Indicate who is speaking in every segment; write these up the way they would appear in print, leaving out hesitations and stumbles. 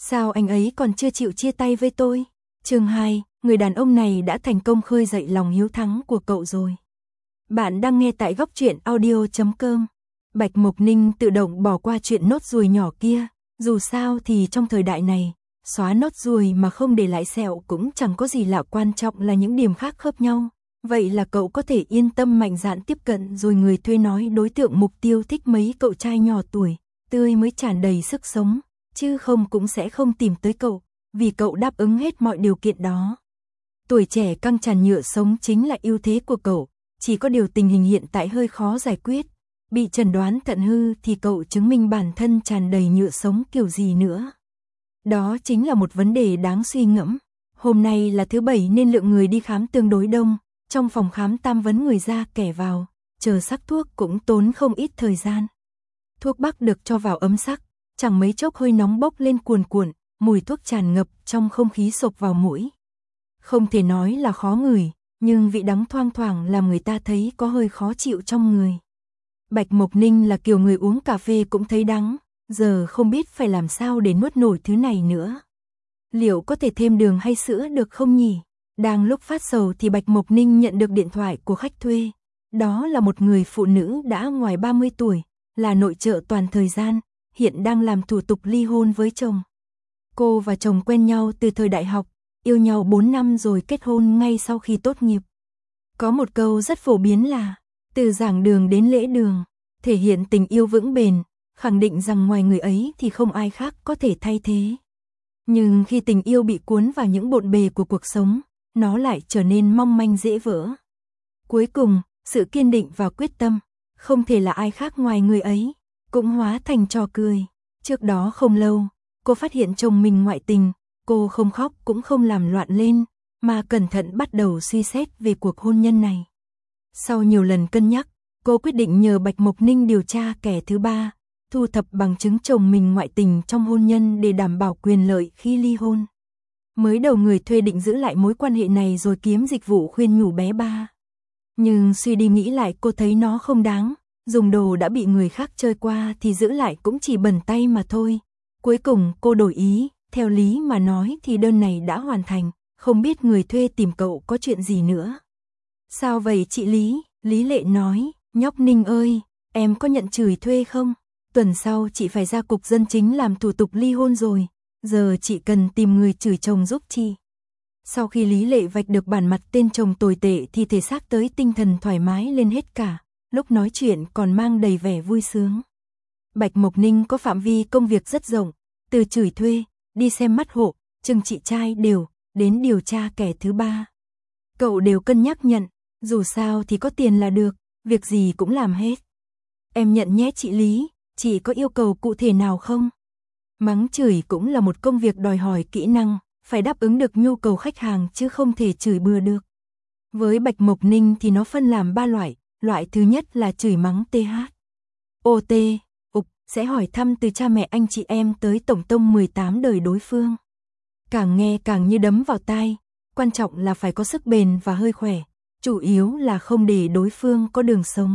Speaker 1: Sao anh ấy còn chưa chịu chia tay với tôi? Chương 2, người đàn ông này đã thành công khơi dậy lòng hiếu thắng của cậu rồi. Bạn đang nghe tại góc truyện audio.com. Bạch Mộc Ninh tự động bỏ qua chuyện nốt ruồi nhỏ kia, dù sao thì trong thời đại này, xóa nốt ruồi mà không để lại sẹo cũng chẳng có gì lạ, quan trọng là những điểm khác khớp nhau. Vậy là cậu có thể yên tâm mạnh dạn tiếp cận rồi. Người thuê nói đối tượng mục tiêu thích mấy cậu trai nhỏ tuổi, tươi mới tràn đầy sức sống, chứ không cũng sẽ không tìm tới cậu, vì cậu đáp ứng hết mọi điều kiện đó. Tuổi trẻ căng tràn nhựa sống chính là ưu thế của cậu, chỉ có điều tình hình hiện tại hơi khó giải quyết. Bị chẩn đoán thận hư thì cậu chứng minh bản thân tràn đầy nhựa sống kiểu gì nữa. Đó chính là một vấn đề đáng suy ngẫm. Hôm nay là thứ Bảy nên lượng người đi khám tương đối đông. Trong phòng khám tam vấn người ra kẻ vào, chờ sắc thuốc cũng tốn không ít thời gian. Thuốc bắc được cho vào ấm sắc, chẳng mấy chốc hơi nóng bốc lên cuồn cuộn, mùi thuốc tràn ngập trong không khí xộc vào mũi. Không thể nói là khó ngửi, nhưng vị đắng thoang thoảng làm người ta thấy có hơi khó chịu trong người. Bạch Mộc Ninh là kiểu người uống cà phê cũng thấy đắng, giờ không biết phải làm sao để nuốt nổi thứ này nữa. Liệu có thể thêm đường hay sữa được không nhỉ? Đang lúc phát sầu thì Bạch Mộc Ninh nhận được điện thoại của khách thuê. Đó là một người phụ nữ đã ngoài 30 tuổi, là nội trợ toàn thời gian, hiện đang làm thủ tục ly hôn với chồng. Cô và chồng quen nhau từ thời đại học, yêu nhau 4 năm rồi kết hôn ngay sau khi tốt nghiệp. Có một câu rất phổ biến là, từ giảng đường đến lễ đường, thể hiện tình yêu vững bền, khẳng định rằng ngoài người ấy thì không ai khác có thể thay thế. Nhưng khi tình yêu bị cuốn vào những bộn bề của cuộc sống, nó lại trở nên mong manh dễ vỡ. Cuối cùng, sự kiên định và quyết tâm, không thể là ai khác ngoài người ấy, cũng hóa thành trò cười. Trước đó không lâu, cô phát hiện chồng mình ngoại tình, cô không khóc cũng không làm loạn lên, mà cẩn thận bắt đầu suy xét về cuộc hôn nhân này. Sau nhiều lần cân nhắc, cô quyết định nhờ Bạch Mộc Ninh điều tra kẻ thứ ba, thu thập bằng chứng chồng mình ngoại tình trong hôn nhân để đảm bảo quyền lợi khi ly hôn. Mới đầu người thuê định giữ lại mối quan hệ này rồi kiếm dịch vụ khuyên nhủ bé ba. Nhưng suy đi nghĩ lại cô thấy nó không đáng, dùng đồ đã bị người khác chơi qua thì giữ lại cũng chỉ bẩn tay mà thôi. Cuối cùng cô đổi ý, theo lý mà nói thì đơn này đã hoàn thành, không biết người thuê tìm cậu có chuyện gì nữa. Sao vậy chị Lý? Lý Lệ nói, nhóc Ninh ơi, em có nhận chửi thuê không? Tuần sau chị phải ra cục dân chính làm thủ tục ly hôn rồi, giờ chị cần tìm người chửi chồng giúp chị. Sau khi Lý Lệ vạch được bản mặt tên chồng tồi tệ thì thể xác tới tinh thần thoải mái lên hết cả, lúc nói chuyện còn mang đầy vẻ vui sướng. Bạch Mộc Ninh có phạm vi công việc rất rộng, từ chửi thuê, đi xem mắt hộ, chừng chị trai đều, đến điều tra kẻ thứ ba. Cậu đều cân nhắc nhận, dù sao thì có tiền là được, việc gì cũng làm hết. Em nhận nhé chị Lý, chị có yêu cầu cụ thể nào không? Mắng chửi cũng là một công việc đòi hỏi kỹ năng, phải đáp ứng được nhu cầu khách hàng chứ không thể chửi bừa được. Với Bạch Mộc Ninh thì nó phân làm 3 loại, loại thứ nhất là chửi mắng TH. OT, ục, sẽ hỏi thăm từ cha mẹ anh chị em tới tổng tông 18 đời đối phương. Càng nghe càng như đấm vào tai, quan trọng là phải có sức bền và hơi khỏe, chủ yếu là không để đối phương có đường sống.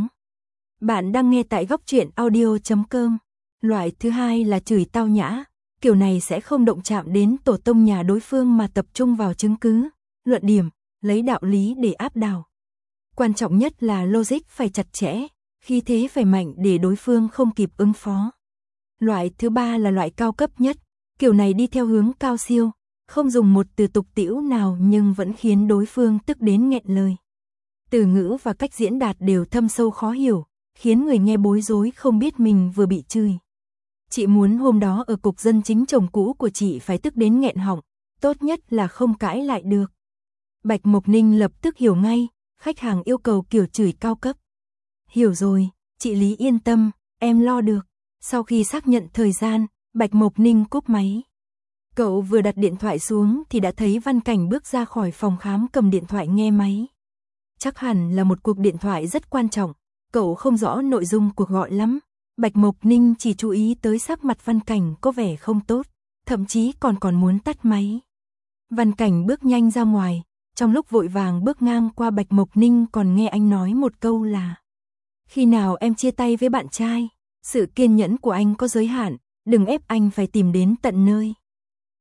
Speaker 1: Bạn đang nghe tại góc truyện audio.com. Loại thứ hai là chửi tao nhã, kiểu này sẽ không động chạm đến tổ tông nhà đối phương mà tập trung vào chứng cứ, luận điểm, lấy đạo lý để áp đảo. Quan trọng nhất là logic phải chặt chẽ, khí thế phải mạnh để đối phương không kịp ứng phó. Loại thứ ba là loại cao cấp nhất, kiểu này đi theo hướng cao siêu, không dùng một từ tục tĩu nào nhưng vẫn khiến đối phương tức đến nghẹn lời. Từ ngữ và cách diễn đạt đều thâm sâu khó hiểu, khiến người nghe bối rối không biết mình vừa bị chửi. Chị muốn hôm đó ở cục dân chính chồng cũ của chị phải tức đến nghẹn họng, tốt nhất là không cãi lại được. Bạch Mộc Ninh lập tức hiểu ngay, khách hàng yêu cầu kiểu chửi cao cấp. Hiểu rồi, chị Lý yên tâm, em lo được. Sau khi xác nhận thời gian, Bạch Mộc Ninh cúp máy. Cậu vừa đặt điện thoại xuống thì đã thấy Văn Cảnh bước ra khỏi phòng khám cầm điện thoại nghe máy. Chắc hẳn là một cuộc điện thoại rất quan trọng, cậu không rõ nội dung cuộc gọi lắm. Bạch Mộc Ninh chỉ chú ý tới sắc mặt Văn Cảnh có vẻ không tốt, thậm chí còn muốn tắt máy. Văn Cảnh bước nhanh ra ngoài, trong lúc vội vàng bước ngang qua Bạch Mộc Ninh còn nghe anh nói một câu là: khi nào em chia tay với bạn trai? Sự kiên nhẫn của anh có giới hạn, đừng ép anh phải tìm đến tận nơi.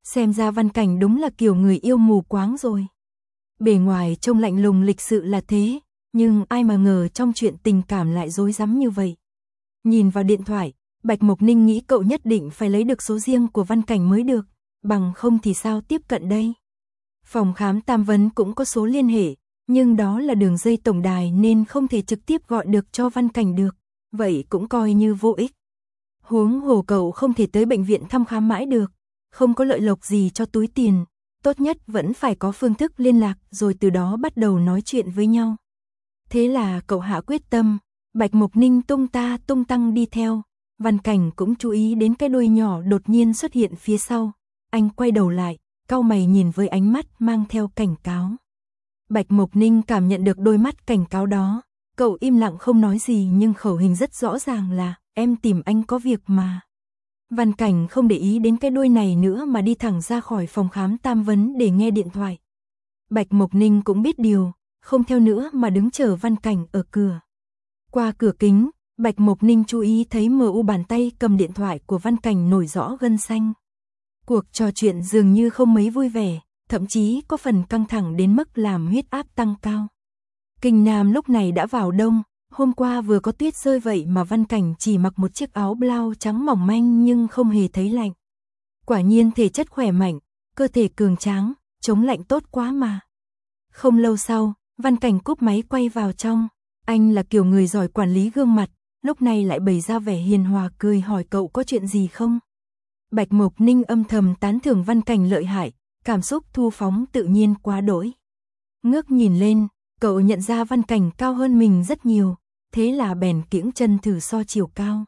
Speaker 1: Xem ra Văn Cảnh đúng là kiểu người yêu mù quáng rồi. Bề ngoài trông lạnh lùng lịch sự là thế, nhưng ai mà ngờ trong chuyện tình cảm lại rối rắm như vậy. Nhìn vào điện thoại, Bạch Mộc Ninh nghĩ cậu nhất định phải lấy được số riêng của Văn Cảnh mới được, bằng không thì sao tiếp cận đây. Phòng khám Tam Vấn cũng có số liên hệ, nhưng đó là đường dây tổng đài nên không thể trực tiếp gọi được cho Văn Cảnh được, vậy cũng coi như vô ích. Huống hồ cậu không thể tới bệnh viện thăm khám mãi được, không có lợi lộc gì cho túi tiền, tốt nhất vẫn phải có phương thức liên lạc rồi từ đó bắt đầu nói chuyện với nhau. Thế là cậu hạ quyết tâm, Bạch Mộc Ninh tung ta tung tăng đi theo, Văn Cảnh cũng chú ý đến cái đuôi nhỏ đột nhiên xuất hiện phía sau, anh quay đầu lại, cau mày nhìn với ánh mắt mang theo cảnh cáo. Bạch Mộc Ninh cảm nhận được đôi mắt cảnh cáo đó, cậu im lặng không nói gì nhưng khẩu hình rất rõ ràng là, em tìm anh có việc mà. Văn Cảnh không để ý đến cái đuôi này nữa mà đi thẳng ra khỏi phòng khám Tam Vấn để nghe điện thoại. Bạch Mộc Ninh cũng biết điều, không theo nữa mà đứng chờ Văn Cảnh ở cửa. Qua cửa kính, Bạch Mộc Ninh chú ý thấy MU bàn tay cầm điện thoại của Văn Cảnh nổi rõ gân xanh. Cuộc trò chuyện dường như không mấy vui vẻ, thậm chí có phần căng thẳng đến mức làm huyết áp tăng cao. Kinh Nam lúc này đã vào đông, hôm qua vừa có tuyết rơi vậy mà Văn Cảnh chỉ mặc một chiếc áo blau trắng mỏng manh nhưng không hề thấy lạnh. Quả nhiên thể chất khỏe mạnh, cơ thể cường tráng, chống lạnh tốt quá mà. Không lâu sau, Văn Cảnh cúp máy quay vào trong, anh là kiểu người giỏi quản lý gương mặt, lúc này lại bày ra vẻ hiền hòa cười hỏi cậu có chuyện gì không. Bạch Mộc Ninh âm thầm tán thưởng Văn Cảnh lợi hại, cảm xúc thu phóng tự nhiên quá đỗi. Ngước nhìn lên, cậu nhận ra Văn Cảnh cao hơn mình rất nhiều, thế là bèn kiễng chân thử so chiều cao.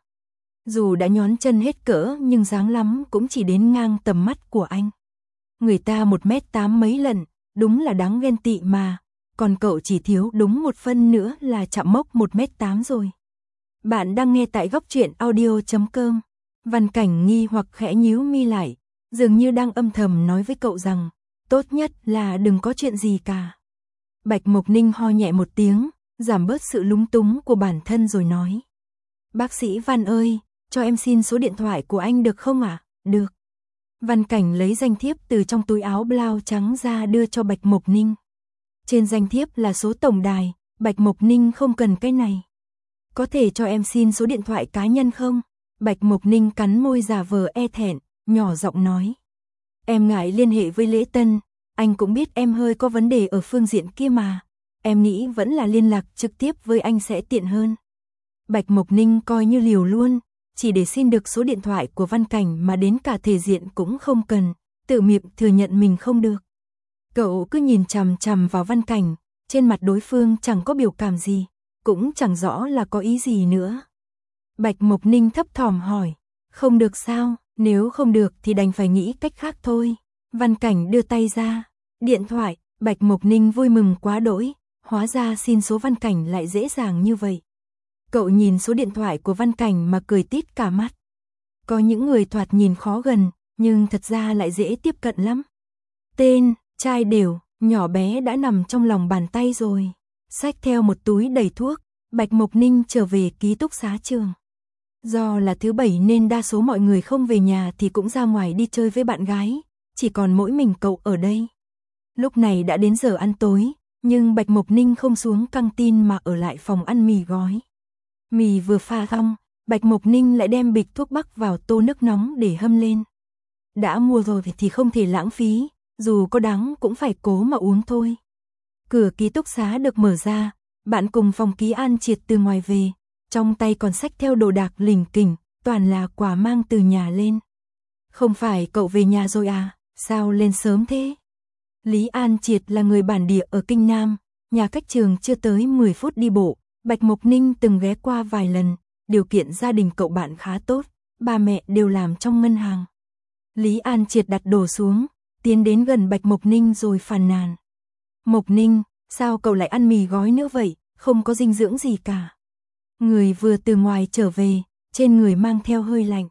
Speaker 1: Dù đã nhón chân hết cỡ nhưng dáng lắm cũng chỉ đến ngang tầm mắt của anh. Người ta 1m8 mấy lần, đúng là đáng ghen tị mà, còn cậu chỉ thiếu đúng một phân nữa là chạm mốc 1m8 rồi. Bạn đang nghe tại góc truyện audio.com. Văn Cảnh nghi hoặc khẽ nhíu mi lại, dường như đang âm thầm nói với cậu rằng, tốt nhất là đừng có chuyện gì cả. Bạch Mộc Ninh ho nhẹ một tiếng, giảm bớt sự lúng túng của bản thân rồi nói. Bác sĩ Văn ơi, cho em xin số điện thoại của anh được không ạ? Được. Văn Cảnh lấy danh thiếp từ trong túi áo blau trắng ra đưa cho Bạch Mộc Ninh. Trên danh thiếp là số tổng đài, Bạch Mộc Ninh không cần cái này. Có thể cho em xin số điện thoại cá nhân không? Bạch Mộc Ninh cắn môi giả vờ e thẹn, nhỏ giọng nói. Em ngại liên hệ với Lễ Tân, anh cũng biết em hơi có vấn đề ở phương diện kia mà. Em nghĩ vẫn là liên lạc trực tiếp với anh sẽ tiện hơn. Bạch Mộc Ninh coi như liều luôn, chỉ để xin được số điện thoại của Văn Cảnh mà đến cả thể diện cũng không cần, tự miệng thừa nhận mình không được. Cậu cứ nhìn chằm chằm vào Văn Cảnh, trên mặt đối phương chẳng có biểu cảm gì, cũng chẳng rõ là có ý gì nữa. Bạch Mộc Ninh thấp thỏm hỏi, không được sao, nếu không được thì đành phải nghĩ cách khác thôi. Văn Cảnh đưa tay ra, điện thoại, Bạch Mộc Ninh vui mừng quá đỗi, hóa ra xin số Văn Cảnh lại dễ dàng như vậy. Cậu nhìn số điện thoại của Văn Cảnh mà cười tít cả mắt. Có những người thoạt nhìn khó gần, nhưng thật ra lại dễ tiếp cận lắm. Tên, trai đều, nhỏ bé đã nằm trong lòng bàn tay rồi. Xách theo một túi đầy thuốc, Bạch Mộc Ninh trở về ký túc xá trường. Do là thứ Bảy nên đa số mọi người không về nhà thì cũng ra ngoài đi chơi với bạn gái, chỉ còn mỗi mình cậu ở đây. Lúc này đã đến giờ ăn tối, nhưng Bạch Mộc Ninh không xuống căng tin mà ở lại phòng ăn mì gói. Mì vừa pha xong, Bạch Mộc Ninh lại đem bịch thuốc bắc vào tô nước nóng để hâm lên. Đã mua rồi thì không thể lãng phí, dù có đắng cũng phải cố mà uống thôi. Cửa ký túc xá được mở ra, bạn cùng phòng ký An Triệt từ ngoài về, trong tay còn xách theo đồ đạc lỉnh kỉnh, toàn là quà mang từ nhà lên. Không phải cậu về nhà rồi à, sao lên sớm thế? Lý An Triệt là người bản địa ở Kinh Nam, nhà cách trường chưa tới 10 phút đi bộ, Bạch Mộc Ninh từng ghé qua vài lần, điều kiện gia đình cậu bạn khá tốt, ba mẹ đều làm trong ngân hàng. Lý An Triệt đặt đồ xuống, tiến đến gần Bạch Mộc Ninh rồi phàn nàn. Mộc Ninh, sao cậu lại ăn mì gói nữa vậy, không có dinh dưỡng gì cả. Người vừa từ ngoài trở về, trên người mang theo hơi lạnh.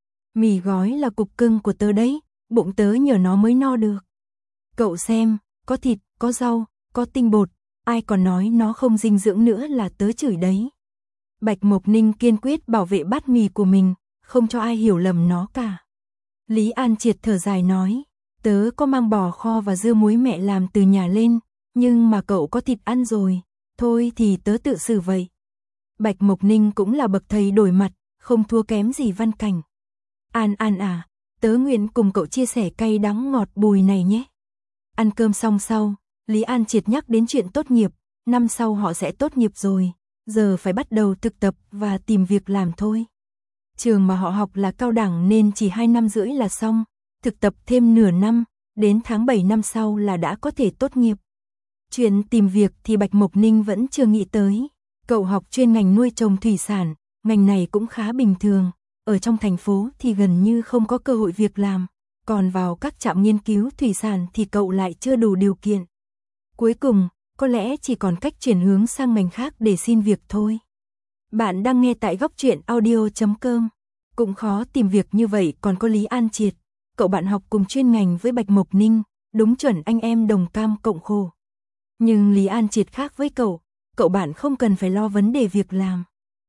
Speaker 1: Mì gói là cục cưng của tớ đấy, bụng tớ nhờ nó mới no được. Cậu xem, có thịt, có rau, có tinh bột, ai còn nói nó không dinh dưỡng nữa là tớ chửi đấy. Bạch Mộc Ninh kiên quyết bảo vệ bát mì của mình, không cho ai hiểu lầm nó cả. Lý An Triệt thở dài nói, Tớ có mang bò kho và dưa muối mẹ làm từ nhà lên, nhưng mà cậu có thịt ăn rồi, thôi thì tớ tự xử vậy. Bạch Mộc Ninh cũng là bậc thầy đổi mặt, không thua kém gì Văn Cảnh. An An à, tớ nguyện cùng cậu chia sẻ cay đắng ngọt bùi này nhé. Ăn cơm xong sau, Lý An Triệt nhắc đến chuyện tốt nghiệp, năm sau họ sẽ tốt nghiệp rồi, giờ phải bắt đầu thực tập và tìm việc làm thôi. Trường mà họ học là cao đẳng nên chỉ 2 năm rưỡi là xong, thực tập thêm nửa năm, đến tháng 7 năm sau là đã có thể tốt nghiệp. Chuyện tìm việc thì Bạch Mộc Ninh vẫn chưa nghĩ tới. Cậu học chuyên ngành nuôi trồng thủy sản, ngành này cũng khá bình thường, ở trong thành phố thì gần như không có cơ hội việc làm, còn vào các trạm nghiên cứu thủy sản thì cậu lại chưa đủ điều kiện. Cuối cùng, có lẽ chỉ còn cách chuyển hướng sang ngành khác để xin việc thôi. Bạn đang nghe tại góc truyện audio.com. Cũng khó tìm việc như vậy còn có Lý An Triệt, cậu bạn học cùng chuyên ngành với Bạch Mộc Ninh, đúng chuẩn anh em đồng cam cộng khổ. Nhưng Lý An Triệt khác với cậu bạn không cần phải lo vấn đề việc làm.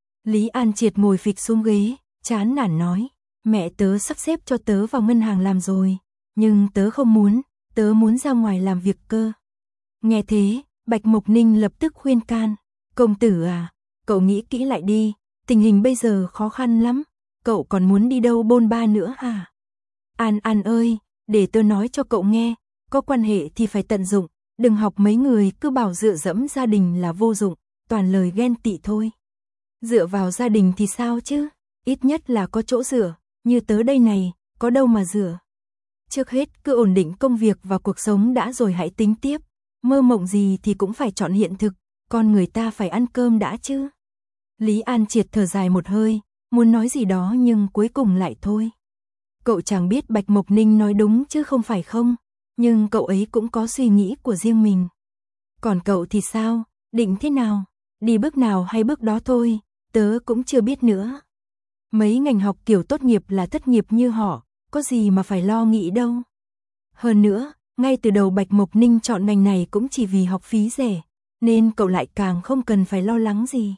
Speaker 1: Lý An Triệt ngồi phịch xuống ghế, chán nản nói, mẹ tớ sắp xếp cho tớ vào ngân hàng làm rồi, nhưng tớ không muốn, tớ muốn ra ngoài làm việc cơ. Nghe thế, Bạch Mộc Ninh lập tức khuyên can, công tử à, cậu nghĩ kỹ lại đi, tình hình bây giờ khó khăn lắm, cậu còn muốn đi đâu bôn ba nữa à? An An ơi, để tớ nói cho cậu nghe, có quan hệ thì phải tận dụng, đừng học mấy người cứ bảo dựa dẫm gia đình là vô dụng, toàn lời ghen tị thôi. Dựa vào gia đình thì sao chứ, ít nhất là có chỗ dựa, như tớ đây này, có đâu mà dựa. Trước hết cứ ổn định công việc và cuộc sống đã rồi hãy tính tiếp, mơ mộng gì thì cũng phải chọn hiện thực, con người ta phải ăn cơm đã chứ. Lý An Triệt thở dài một hơi, muốn nói gì đó nhưng cuối cùng lại thôi. Cậu chẳng biết Bạch Mộc Ninh nói đúng chứ không phải không, nhưng cậu ấy cũng có suy nghĩ của riêng mình. Còn cậu thì sao, định thế nào, đi bước nào hay bước đó thôi, tớ cũng chưa biết nữa. Mấy ngành học kiểu tốt nghiệp là thất nghiệp như họ, có gì mà phải lo nghĩ đâu. Hơn nữa, ngay từ đầu Bạch Mộc Ninh chọn ngành này cũng chỉ vì học phí rẻ, nên cậu lại càng không cần phải lo lắng gì.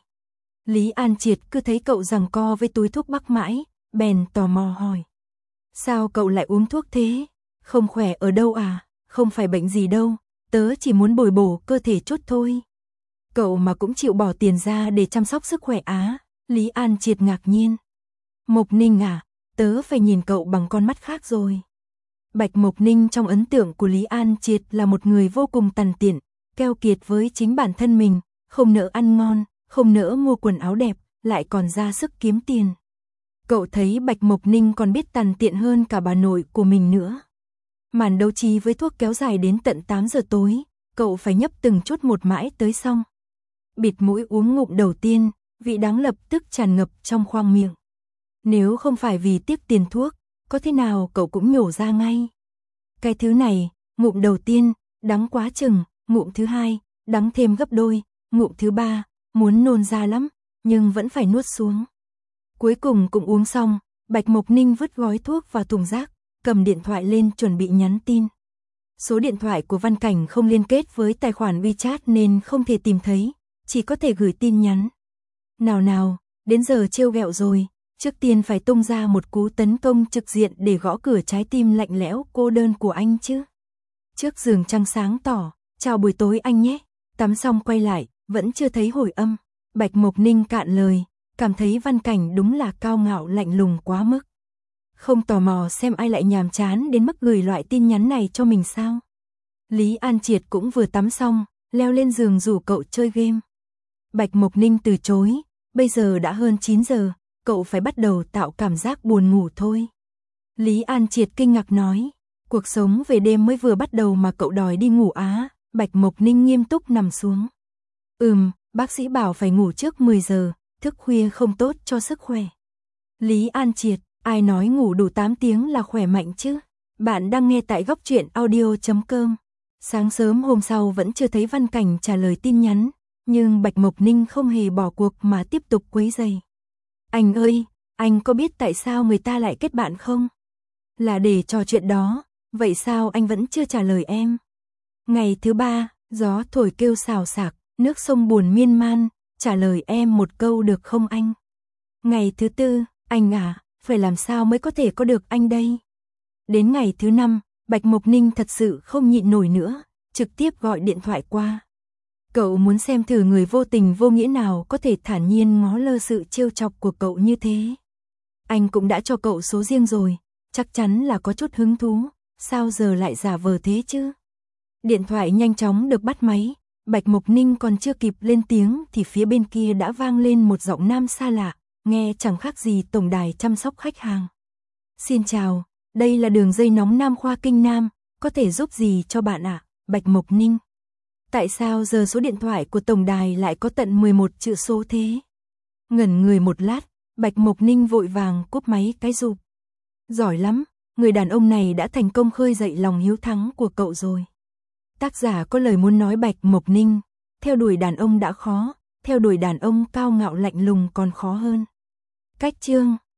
Speaker 1: Lý An Triệt cứ thấy cậu giằng co với túi thuốc bắc mãi, bèn tò mò hỏi. Sao cậu lại uống thuốc thế? Không khỏe ở đâu à? Không phải bệnh gì đâu, tớ chỉ muốn bồi bổ cơ thể chút thôi. Cậu mà cũng chịu bỏ tiền ra để chăm sóc sức khỏe á? Lý An Triệt ngạc nhiên. Mộc Ninh à, tớ phải nhìn cậu bằng con mắt khác rồi. Bạch Mộc Ninh trong ấn tượng của Lý An Triệt là một người vô cùng tằn tiện, keo kiệt với chính bản thân mình, không nỡ ăn ngon, không nỡ mua quần áo đẹp, lại còn ra sức kiếm tiền. Cậu thấy Bạch Mộc Ninh còn biết tằn tiện hơn cả bà nội của mình nữa. Màn đấu trí với thuốc kéo dài đến tận 8 giờ tối, cậu phải nhấp từng chút một mãi tới xong. Bịt mũi uống ngụm đầu tiên, vị đắng lập tức tràn ngập trong khoang miệng. Nếu không phải vì tiếc tiền thuốc, có thế nào cậu cũng nhổ ra ngay. Cái thứ này, ngụm đầu tiên, đắng quá chừng, ngụm thứ hai, đắng thêm gấp đôi, ngụm thứ ba, muốn nôn ra lắm, nhưng vẫn phải nuốt xuống. Cuối cùng cũng uống xong, Bạch Mộc Ninh vứt gói thuốc vào thùng rác, cầm điện thoại lên chuẩn bị nhắn tin. Số điện thoại của Văn Cảnh không liên kết với tài khoản WeChat nên không thể tìm thấy, chỉ có thể gửi tin nhắn. Nào nào, đến giờ trêu ghẹo rồi, trước tiên phải tung ra một cú tấn công trực diện để gõ cửa trái tim lạnh lẽo cô đơn của anh chứ. Trước giường trăng sáng tỏ, chào buổi tối anh nhé, tắm xong quay lại, vẫn chưa thấy hồi âm. Bạch Mộc Ninh cạn lời, cảm thấy Văn Cảnh đúng là cao ngạo lạnh lùng quá mức. Không tò mò xem ai lại nhàm chán đến mức gửi loại tin nhắn này cho mình sao? Lý An Triệt cũng vừa tắm xong, leo lên giường rủ cậu chơi game. Bạch Mộc Ninh từ chối, bây giờ đã hơn 9 giờ, cậu phải bắt đầu tạo cảm giác buồn ngủ thôi. Lý An Triệt kinh ngạc nói, cuộc sống về đêm mới vừa bắt đầu mà cậu đòi đi ngủ á? Bạch Mộc Ninh nghiêm túc nằm xuống. Bác sĩ bảo phải ngủ trước 10 giờ, thức khuya không tốt cho sức khỏe. Lý An Triệt, ai nói ngủ đủ 8 tiếng là khỏe mạnh chứ? Bạn đang nghe tại góc truyện audio.com. Sáng sớm hôm sau vẫn chưa thấy Văn Cảnh trả lời tin nhắn, nhưng Bạch Mộc Ninh không hề bỏ cuộc mà tiếp tục quấy rầy. Anh ơi, anh có biết tại sao người ta lại kết bạn không? Là để trò chuyện đó, vậy sao anh vẫn chưa trả lời em? Ngày thứ 3, gió thổi kêu xào xạc, nước sông buồn miên man, trả lời em một câu được không anh? Ngày thứ 4, anh à, phải làm sao mới có thể có được anh đây? Đến ngày thứ 5, Bạch Mộc Ninh thật sự không nhịn nổi nữa, trực tiếp gọi điện thoại qua. Cậu muốn xem thử người vô tình vô nghĩa nào có thể thản nhiên ngó lơ sự trêu chọc của cậu như thế. Anh cũng đã cho cậu số riêng rồi, chắc chắn là có chút hứng thú, sao giờ lại giả vờ thế chứ? Điện thoại nhanh chóng được bắt máy, Bạch Mộc Ninh còn chưa kịp lên tiếng thì phía bên kia đã vang lên một giọng nam xa lạ, nghe chẳng khác gì tổng đài chăm sóc khách hàng. Xin chào, đây là đường dây nóng Nam Khoa Kinh Nam, có thể giúp gì cho bạn ạ? Bạch Mộc Ninh. Tại sao giờ số điện thoại của tổng đài lại có tận 11 chữ số thế? Ngẩn người một lát, Bạch Mộc Ninh vội vàng cúp máy cái rụp. Giỏi lắm, người đàn ông này đã thành công khơi dậy lòng hiếu thắng của cậu rồi. Tác giả có lời muốn nói Bạch Mộc Ninh, theo đuổi đàn ông đã khó, theo đuổi đàn ông cao ngạo lạnh lùng còn khó hơn. Cách chương